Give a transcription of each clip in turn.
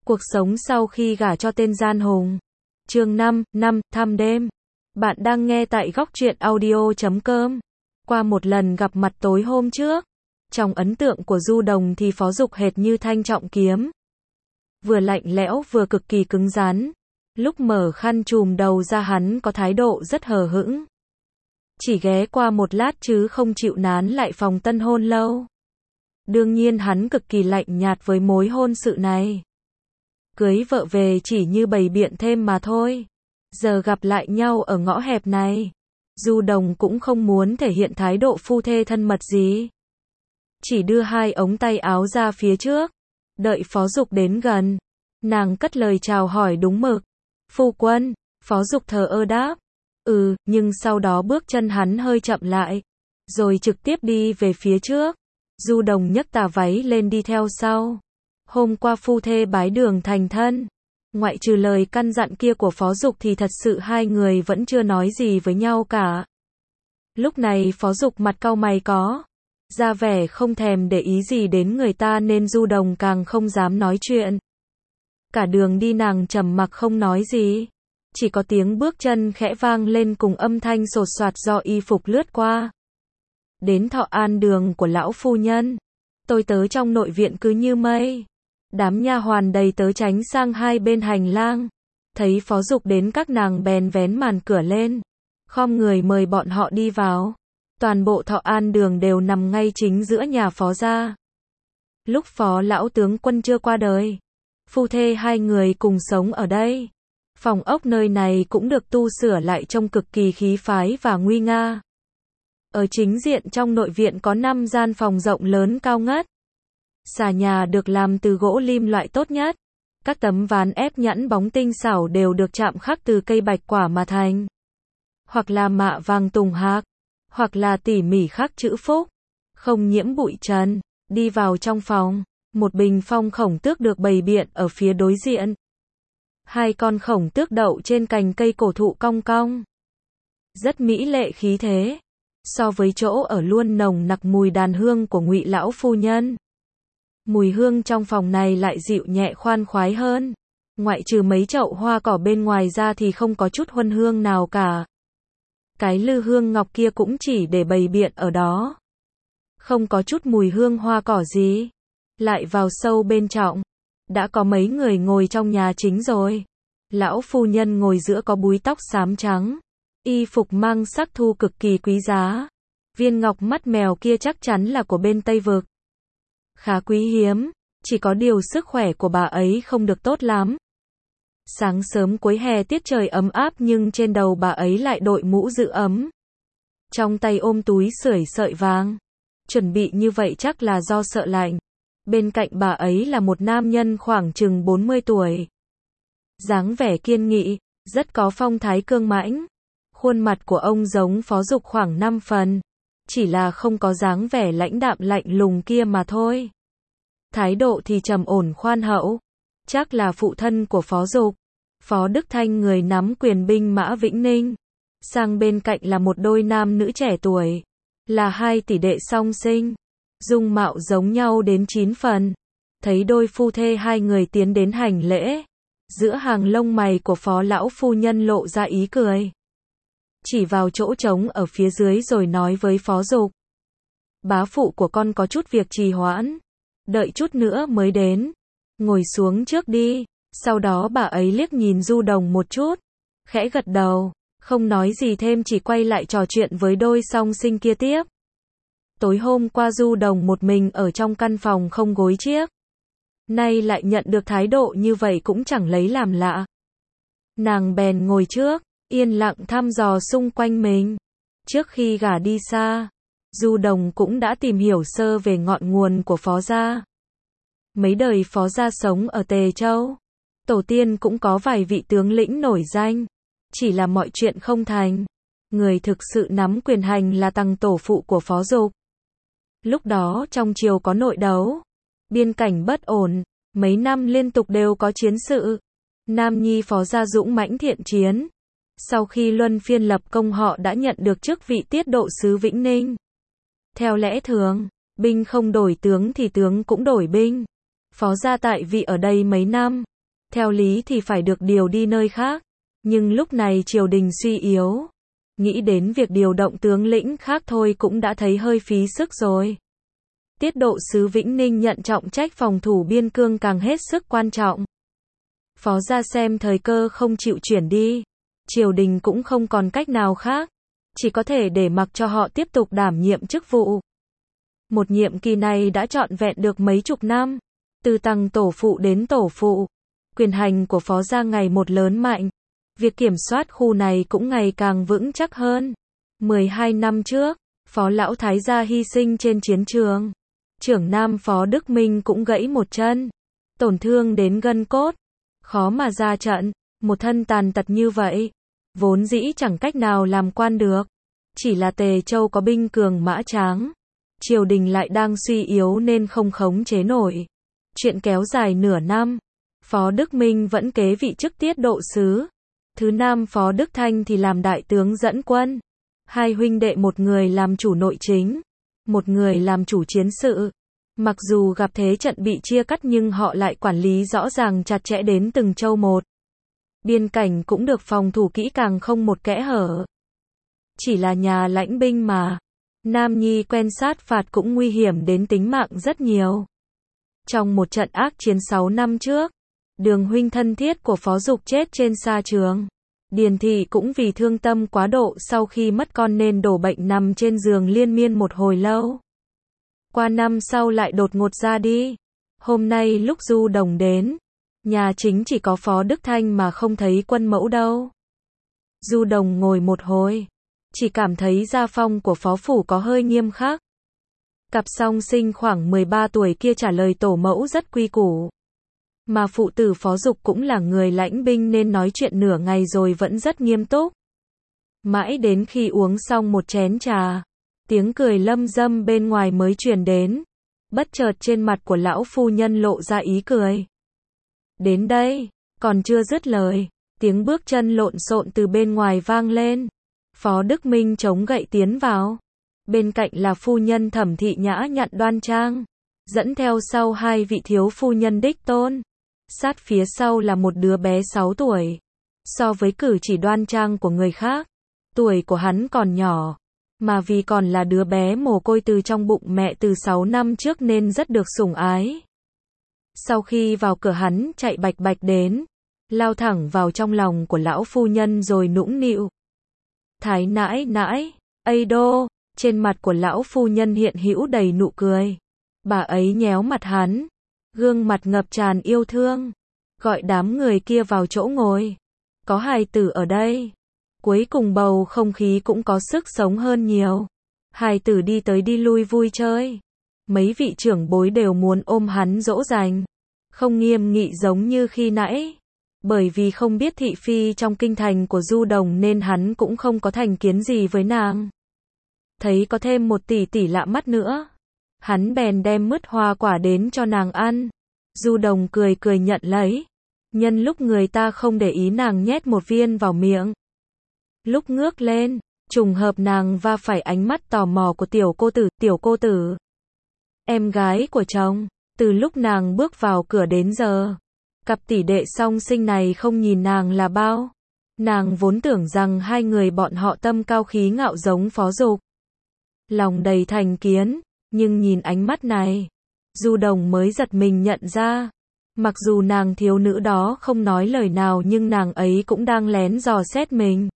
Cuộc sống sau khi gả cho tên gian hùng. Chương 5, thăm đêm. Bạn đang nghe tại góc truyện audio.com. Qua một lần gặp mặt tối hôm trước, trong ấn tượng của Du Đồng thì Phó Dục hệt như thanh trọng kiếm. Vừa lạnh lẽo vừa cực kỳ cứng rắn. Lúc mở khăn trùm đầu ra hắn có thái độ rất hờ hững. Chỉ ghé qua một lát chứ không chịu nán lại phòng tân hôn lâu. Đương nhiên hắn cực kỳ lạnh nhạt với mối hôn sự này. Cưới vợ về chỉ như bày biện thêm mà thôi. Giờ gặp lại nhau ở ngõ hẹp này, Du Đồng cũng không muốn thể hiện thái độ phu thê thân mật gì. Chỉ đưa hai ống tay áo ra phía trước. Đợi Phó Dục đến gần, nàng cất lời chào hỏi đúng mực. Phu quân. Phó Dục thờ ơ đáp. Nhưng sau đó bước chân hắn hơi chậm lại, rồi trực tiếp đi về phía trước. Du Đồng nhấc tà váy lên đi theo sau. Hôm qua phu thê bái đường thành thân, ngoại trừ lời căn dặn kia của Phó Dục thì thật sự hai người vẫn chưa nói gì với nhau cả. Lúc này Phó Dục mặt cau mày có ra vẻ không thèm để ý gì đến người ta nên Du Đồng càng không dám nói chuyện. Cả đường đi nàng trầm mặc không nói gì. Chỉ có tiếng bước chân khẽ vang lên cùng âm thanh sột soạt do y phục lướt qua. Đến thọ an đường của lão phu nhân. Tôi tớ trong nội viện cứ như mây. Đám nha hoàn đầy tớ tránh sang hai bên hành lang. Thấy Phó Dục đến các nàng bèn vén màn cửa lên, khom người mời bọn họ đi vào. Toàn bộ thọ an đường đều nằm ngay chính giữa nhà Phó gia. Lúc Phó lão tướng quân chưa qua đời, phu thê hai người cùng sống ở đây. Phòng ốc nơi này cũng được tu sửa lại trông cực kỳ khí phái và nguy nga. Ở chính diện trong nội viện có 5 gian phòng rộng lớn cao ngất. Xà nhà được làm từ gỗ lim loại tốt nhất. Các tấm ván ép nhẵn bóng tinh xảo đều được chạm khắc từ cây bạch quả mà thành. Hoặc là mạ vàng tùng hạc, hoặc là tỉ mỉ khắc chữ phúc, không nhiễm bụi trần. Đi vào trong phòng, một bình phong khổng tước được bày biện ở phía đối diện. Hai con khổng tước đậu trên cành cây cổ thụ cong cong. Rất mỹ lệ khí thế. So với chỗ ở luôn nồng nặc mùi đàn hương của Ngụy lão phu nhân. Mùi hương trong phòng này lại dịu nhẹ khoan khoái hơn. Ngoại trừ mấy chậu hoa cỏ bên ngoài ra thì không có chút huân hương nào cả. Cái lư hương ngọc kia cũng chỉ để bày biện ở đó. Không có chút mùi hương hoa cỏ gì. Lại vào sâu bên trong. Đã có mấy người ngồi trong nhà chính rồi. Lão phu nhân ngồi giữa có búi tóc xám trắng. Y phục mang sắc thu cực kỳ quý giá. Viên ngọc mắt mèo kia chắc chắn là của bên Tây Vực. Khá quý hiếm, chỉ có điều sức khỏe của bà ấy không được tốt lắm. Sáng sớm cuối hè tiết trời ấm áp nhưng trên đầu bà ấy lại đội mũ giữ ấm. Trong tay ôm túi sưởi sợi vàng. Chuẩn bị như vậy chắc là do sợ lạnh. Bên cạnh bà ấy là một nam nhân khoảng chừng 40 tuổi. Dáng vẻ kiên nghị, rất có phong thái cương mãnh. Khuôn mặt của ông giống Phó Dục khoảng 5 phần. Chỉ là không có dáng vẻ lãnh đạm lạnh lùng kia mà thôi. Thái độ thì trầm ổn khoan hậu. Chắc là phụ thân của Phó Dục. Phó Đức Thanh người nắm quyền binh mã Vĩnh Ninh. Sang bên cạnh là một đôi nam nữ trẻ tuổi. Là hai tỷ đệ song sinh. Dung mạo giống nhau đến 9 phần. Thấy đôi phu thê hai người tiến đến hành lễ. Giữa hàng lông mày của Phó lão phu nhân lộ ra ý cười. Chỉ vào chỗ trống ở phía dưới rồi nói với Phó Dục. Bá phụ của con có chút việc trì hoãn. Đợi chút nữa mới đến. Ngồi xuống trước đi. Sau đó bà ấy liếc nhìn Du Đồng một chút. Khẽ gật đầu. Không nói gì thêm chỉ quay lại trò chuyện với đôi song sinh kia tiếp. Tối hôm qua Du Đồng một mình ở trong căn phòng không gối chiếc. Nay lại nhận được thái độ như vậy cũng chẳng lấy làm lạ. Nàng bèn ngồi trước. Yên lặng thăm dò xung quanh mình. Trước khi gả đi xa, Du Đồng cũng đã tìm hiểu sơ về ngọn nguồn của Phó gia. Mấy đời Phó gia sống ở Tề Châu. Tổ tiên cũng có vài vị tướng lĩnh nổi danh. Chỉ là mọi chuyện không thành. Người thực sự nắm quyền hành là tăng tổ phụ của Phó Dục. Lúc đó trong triều có nội đấu. Biên cảnh bất ổn. Mấy năm liên tục đều có chiến sự. Nam nhi Phó gia dũng mãnh thiện chiến. Sau khi luân phiên lập công họ đã nhận được chức vị tiết độ sứ Vĩnh Ninh. Theo lẽ thường, binh không đổi tướng thì tướng cũng đổi binh. Phó gia tại vị ở đây mấy năm, Theo lý thì phải được điều đi nơi khác, nhưng lúc này triều đình suy yếu. Nghĩ đến việc điều động tướng lĩnh khác thôi cũng đã thấy hơi phí sức rồi. Tiết độ sứ Vĩnh Ninh nhận trọng trách phòng thủ biên cương càng hết sức quan trọng. Phó gia xem thời cơ không chịu chuyển đi, triều đình cũng không còn cách nào khác, chỉ có thể để mặc cho họ tiếp tục đảm nhiệm chức vụ. Một nhiệm kỳ này đã trọn vẹn được mấy chục năm, từ tầng tổ phụ đến tổ phụ, quyền hành của phó gia ngày một lớn mạnh, việc kiểm soát khu này cũng ngày càng vững chắc hơn. 12 năm trước, phó lão thái gia hy sinh trên chiến trường, trưởng nam phó Đức Minh cũng gãy một chân, tổn thương đến gân cốt, khó mà ra trận, một thân tàn tật như vậy, vốn dĩ chẳng cách nào làm quan được, chỉ là Tề Châu có binh cường mã tráng, triều đình lại đang suy yếu nên không khống chế nổi. Chuyện kéo dài nửa năm, phó Đức Minh vẫn kế vị chức tiết độ sứ, thứ nam phó Đức Thanh thì làm đại tướng dẫn quân, hai huynh đệ một người làm chủ nội chính, một người làm chủ chiến sự. Mặc dù gặp thế trận bị chia cắt nhưng họ lại quản lý rõ ràng chặt chẽ đến từng châu một. Biên cảnh cũng được phòng thủ kỹ càng không một kẽ hở. Chỉ là nhà lãnh binh mà, Nam Nhi quen sát phạt cũng nguy hiểm đến tính mạng rất nhiều. Trong một trận ác chiến 6 năm trước, Đường huynh thân thiết của Phó Dục chết trên sa trường. Điền Thị cũng vì thương tâm quá độ sau khi mất con nên đổ bệnh nằm trên giường liên miên một hồi lâu. Qua năm sau lại đột ngột ra đi. Hôm nay lúc Du Đồng đến, nhà chính chỉ có Phó Đức Thanh mà không thấy quân mẫu đâu. Du Đồng ngồi một hồi, chỉ cảm thấy gia phong của phó phủ có hơi nghiêm khắc. Cặp song sinh khoảng 13 tuổi kia trả lời tổ mẫu rất quy củ. Mà phụ tử Phó Dục cũng là người lãnh binh nên nói chuyện nửa ngày rồi vẫn rất nghiêm túc. Mãi đến khi uống xong một chén trà, tiếng cười lâm dâm bên ngoài mới truyền đến. Bất chợt trên mặt của lão phu nhân lộ ra ý cười. Đến đây, còn chưa dứt lời, tiếng bước chân lộn xộn từ bên ngoài vang lên. Phó Đức Minh chống gậy tiến vào. Bên cạnh là phu nhân Thẩm Thị nhã nhặn đoan trang, dẫn theo sau hai vị thiếu phu nhân đích tôn. Sát phía sau là một đứa bé 6 tuổi. So với cử chỉ đoan trang của người khác, tuổi của hắn còn nhỏ, mà vì còn là đứa bé mồ côi từ trong bụng mẹ từ 6 năm trước nên rất được sủng ái. Sau khi vào cửa hắn chạy bạch bạch đến, lao thẳng vào trong lòng của lão phu nhân rồi nũng nịu. Thái nãi nãi, ây đô, trên mặt của lão phu nhân hiện hữu đầy nụ cười. Bà ấy nhéo mặt hắn, gương mặt ngập tràn yêu thương, gọi đám người kia vào chỗ ngồi. Có hài tử ở đây. Cuối cùng bầu không khí cũng có sức sống hơn nhiều. Hài tử đi tới đi lui vui chơi. Mấy vị trưởng bối đều muốn ôm hắn dỗ dành. Không nghiêm nghị giống như khi nãy. Bởi vì không biết thị phi trong kinh thành của Du Đồng nên hắn cũng không có thành kiến gì với nàng. Thấy có thêm một tỷ tỷ lạ mắt nữa, hắn bèn đem mứt hoa quả đến cho nàng ăn. Du Đồng cười cười nhận lấy. Nhân lúc người ta không để ý nàng nhét một viên vào miệng. Lúc ngước lên, trùng hợp nàng va phải ánh mắt tò mò của tiểu cô tử. Em gái của chồng, từ lúc nàng bước vào cửa đến giờ, cặp tỷ đệ song sinh này không nhìn nàng là bao. Nàng vốn tưởng rằng hai người bọn họ tâm cao khí ngạo giống Phó Dục. Lòng đầy thành kiến, nhưng nhìn ánh mắt này, Du Đồng mới giật mình nhận ra. Mặc dù nàng thiếu nữ đó không nói lời nào nhưng nàng ấy cũng đang lén dò xét mình.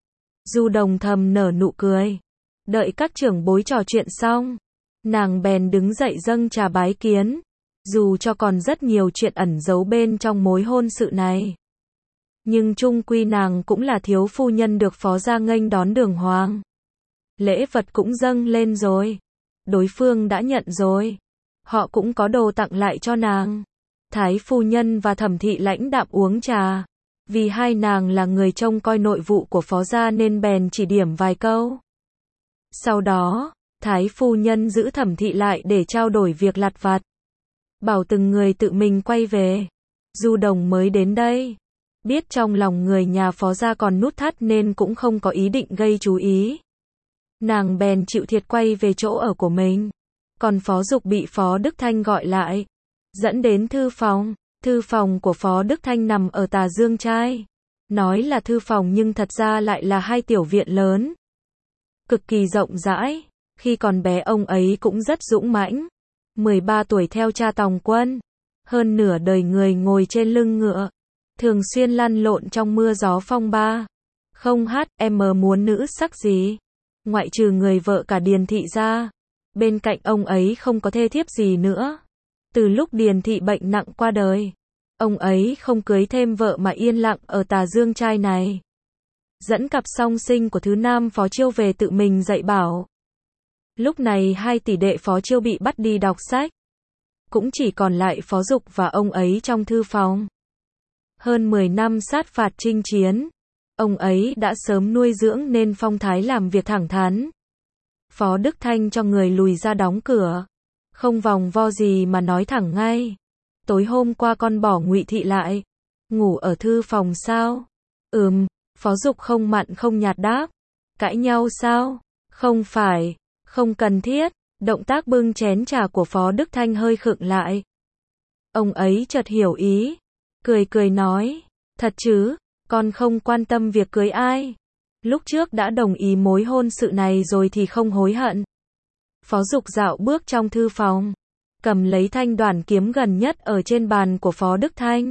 Du Đồng thầm nở nụ cười. Đợi các trưởng bối trò chuyện xong, nàng bèn đứng dậy dâng trà bái kiến. Dù cho còn rất nhiều chuyện ẩn giấu bên trong mối hôn sự này, nhưng chung quy nàng cũng là thiếu phu nhân được phó gia nghênh đón đường hoàng. Lễ vật cũng dâng lên rồi. Đối phương đã nhận rồi. Họ cũng có đồ tặng lại cho nàng. Thái phu nhân và Thẩm Thị lãnh đạm uống trà. Vì hai nàng là người trông coi nội vụ của phó gia nên bèn chỉ điểm vài câu. Sau đó, Thái phu nhân giữ Thẩm Thị lại để trao đổi việc lặt vặt. Bảo từng người tự mình quay về. Du Đồng mới đến đây. Biết trong lòng người nhà phó gia còn nút thắt nên cũng không có ý định gây chú ý. Nàng bèn chịu thiệt quay về chỗ ở của mình. Còn Phó Dục bị Phó Đức Thanh gọi lại, dẫn đến thư Thư phòng của Phó Đức Thanh nằm ở Tà Dương Trai. Nói là thư phòng nhưng thật ra lại là hai tiểu viện lớn. Cực kỳ rộng rãi. Khi còn bé ông ấy cũng rất dũng mãnh. 13 tuổi theo cha tòng quân. Hơn nửa đời người ngồi trên lưng ngựa. Thường xuyên lăn lộn trong mưa gió phong ba. Không hát, em muốn nữ sắc gì. Ngoại trừ người vợ cả Điền Thị ra. Bên cạnh ông ấy không có thê thiếp gì nữa. Từ lúc Điền Thị bệnh nặng qua đời. Ông ấy không cưới thêm vợ mà yên lặng ở Tà Dương Trai này. Dẫn cặp song sinh của thứ nam Phó Chiêu về tự mình dạy bảo. Lúc này hai tỷ đệ Phó Chiêu bị bắt đi đọc sách. Cũng chỉ còn lại Phó Dục và ông ấy trong thư phòng. Hơn 10 năm sát phạt chinh chiến. Ông ấy đã sớm nuôi dưỡng nên phong thái làm việc thẳng thắn. Phó Đức Thanh cho người lùi ra đóng cửa. Không vòng vo gì mà nói thẳng ngay. Tối hôm qua con bỏ Ngụy Thị lại. Ngủ ở thư phòng sao? Phó Dục không mặn không nhạt đáp. Cãi nhau sao? Không phải, không cần thiết. Động tác bưng chén trà của Phó Đức Thanh hơi khựng lại. Ông ấy chợt hiểu ý. Cười nói. Thật chứ, con không quan tâm việc cưới ai. Lúc trước đã đồng ý mối hôn sự này rồi thì không hối hận. Phó Dục dạo bước trong thư phòng. Cầm lấy thanh đoản kiếm gần nhất ở trên bàn của Phó Đức Thanh.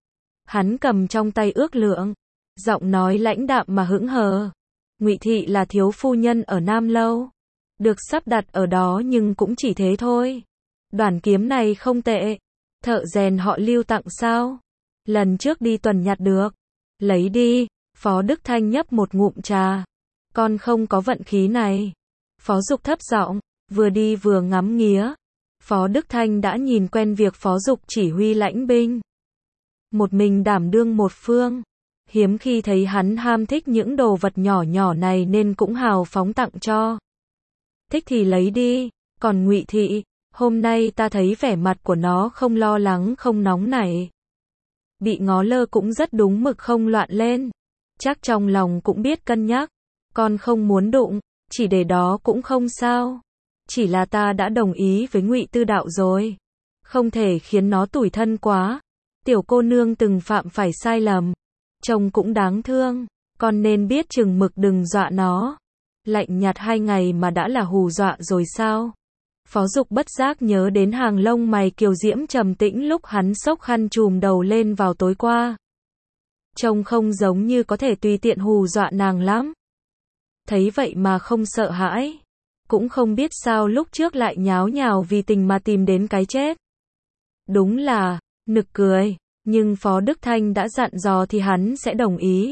Hắn cầm trong tay ước lượng. Giọng nói lãnh đạm mà hững hờ. Ngụy Thị là thiếu phu nhân ở Nam Lâu. Được sắp đặt ở đó nhưng cũng chỉ thế thôi. Đoản kiếm này không tệ. Thợ rèn họ Lưu tặng sao? Lần trước đi tuần nhặt được. Lấy đi. Phó Đức Thanh nhấp một ngụm trà. Con không có vận khí này. Phó Dục thấp giọng, vừa đi vừa ngắm nghía. Phó Đức Thanh đã nhìn quen việc Phó Dục chỉ huy lãnh binh. Một mình đảm đương một phương. Hiếm khi thấy hắn ham thích những đồ vật nhỏ nhỏ này nên cũng hào phóng tặng cho. Thích thì lấy đi. Còn Ngụy Thị, hôm nay ta thấy vẻ mặt của nó không lo lắng không nóng nảy. Bị ngó lơ cũng rất đúng mực không loạn lên. Chắc trong lòng cũng biết cân nhắc. Con không muốn đụng, chỉ để đó cũng không sao. Chỉ là ta đã đồng ý với Ngụy Tư Đạo rồi. Không thể khiến nó tủi thân quá. Tiểu cô nương từng phạm phải sai lầm. Chồng cũng đáng thương. Con nên biết chừng mực đừng dọa nó. Lạnh nhạt 2 ngày mà đã là hù dọa rồi sao? Phó Dục bất giác nhớ đến hàng lông mày kiều diễm trầm tĩnh lúc hắn xốc khăn trùm đầu lên vào tối qua. Trông không giống như có thể tùy tiện hù dọa nàng lắm. Thấy vậy mà không sợ hãi. Cũng không biết sao lúc trước lại nháo nhào vì tình mà tìm đến cái chết. Đúng là, nực cười, nhưng Phó Đức Thanh đã dặn dò thì hắn sẽ đồng ý.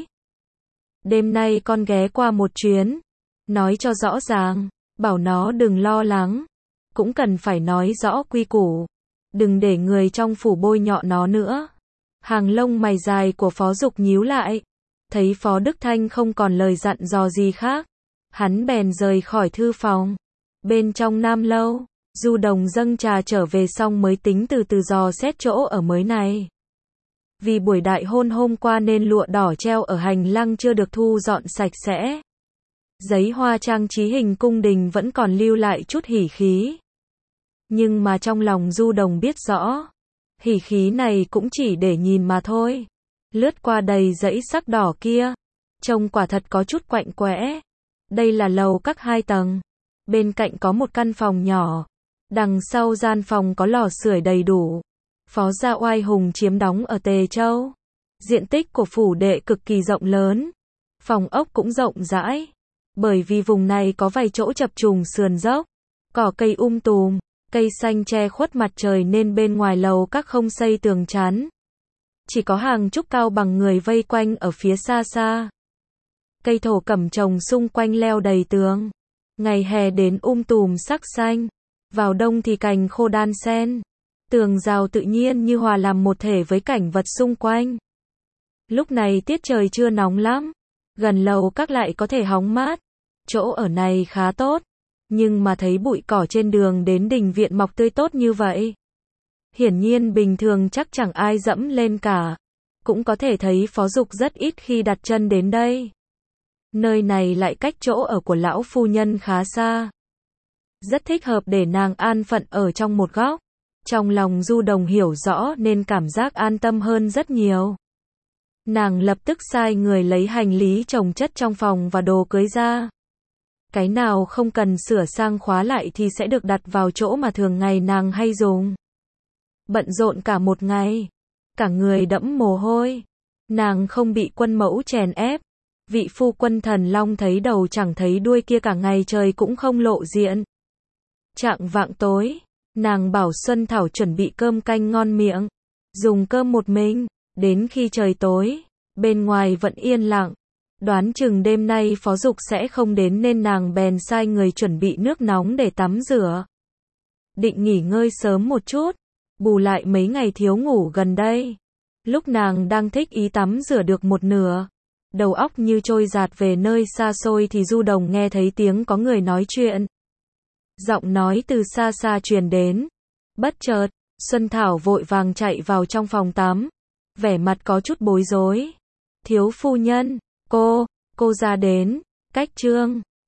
Đêm nay con ghé qua một chuyến. Nói cho rõ ràng, bảo nó đừng lo lắng. Cũng cần phải nói rõ quy củ. Đừng để người trong phủ bôi nhọ nó nữa. Hàng lông mày dài của Phó Dục nhíu lại. Thấy Phó Đức Thanh không còn lời dặn dò gì khác. Hắn bèn rời khỏi thư phòng. Bên trong Nam Lâu, Du Đồng dâng trà trở về xong mới tính từ từ dò xét chỗ ở mới này. Vì buổi đại hôn hôm qua nên lụa đỏ treo ở hành lang chưa được thu dọn sạch sẽ. Giấy hoa trang trí hình cung đình vẫn còn lưu lại chút hỉ khí. Nhưng mà trong lòng Du Đồng biết rõ, hỉ khí này cũng chỉ để nhìn mà thôi. Lướt qua đầy dãy sắc đỏ kia, trông quả thật có chút quạnh quẽ. Đây là lầu các 2 tầng. Bên cạnh có một căn phòng nhỏ. Đằng sau gian phòng có lò sưởi đầy đủ. Phó gia oai hùng chiếm đóng ở Tề Châu. Diện tích của phủ đệ cực kỳ rộng lớn. Phòng ốc cũng rộng rãi. Bởi vì vùng này có vài chỗ chập trùng sườn dốc. Cỏ cây tùm, cây xanh che khuất mặt trời nên bên ngoài lầu các không xây tường chắn. Chỉ có hàng trúc cao bằng người vây quanh ở phía xa xa. Cây thổ cẩm trồng xung quanh leo đầy tường. Ngày hè đến tùm sắc xanh. Vào đông thì cành khô đan xen. Tường rào tự nhiên như hòa làm một thể với cảnh vật xung quanh. Lúc này tiết trời chưa nóng lắm. Gần lầu các lại có thể hóng mát. Chỗ ở này khá tốt. Nhưng mà thấy bụi cỏ trên đường đến đình viện mọc tươi tốt như vậy. Hiển nhiên bình thường chắc chẳng ai dẫm lên cả. Cũng có thể thấy Phó Dục rất ít khi đặt chân đến đây. Nơi này lại cách chỗ ở của lão phu nhân khá xa. Rất thích hợp để nàng an phận ở trong một góc. Trong lòng Du Đồng hiểu rõ nên cảm giác an tâm hơn rất nhiều. Nàng lập tức sai người lấy hành lý chồng chất trong phòng và đồ cưới ra. Cái nào không cần sửa sang khóa lại thì sẽ được đặt vào chỗ mà thường ngày nàng hay dùng. Bận rộn cả một ngày, cả người đẫm mồ hôi. Nàng không bị quân mẫu chèn ép. Vị phu quân Thần Long thấy đầu chẳng thấy đuôi kia cả ngày trời cũng không lộ diện. Chạng vạng tối, nàng bảo Xuân Thảo chuẩn bị cơm canh ngon miệng. Dùng cơm một mình, đến khi trời tối, bên ngoài vẫn yên lặng. Đoán chừng đêm nay Phó Dục sẽ không đến nên nàng bèn sai người chuẩn bị nước nóng để tắm rửa. Định nghỉ ngơi sớm một chút, bù lại mấy ngày thiếu ngủ gần đây. Lúc nàng đang thích ý tắm rửa được một nửa, đầu óc như trôi dạt về nơi xa xôi thì Du Đồng nghe thấy tiếng có người nói chuyện. Giọng nói từ xa xa truyền đến. Bất chợt, Xuân Thảo vội vàng chạy vào trong phòng tắm, vẻ mặt có chút bối rối. Thiếu phu nhân, cô ra đến, cách trương.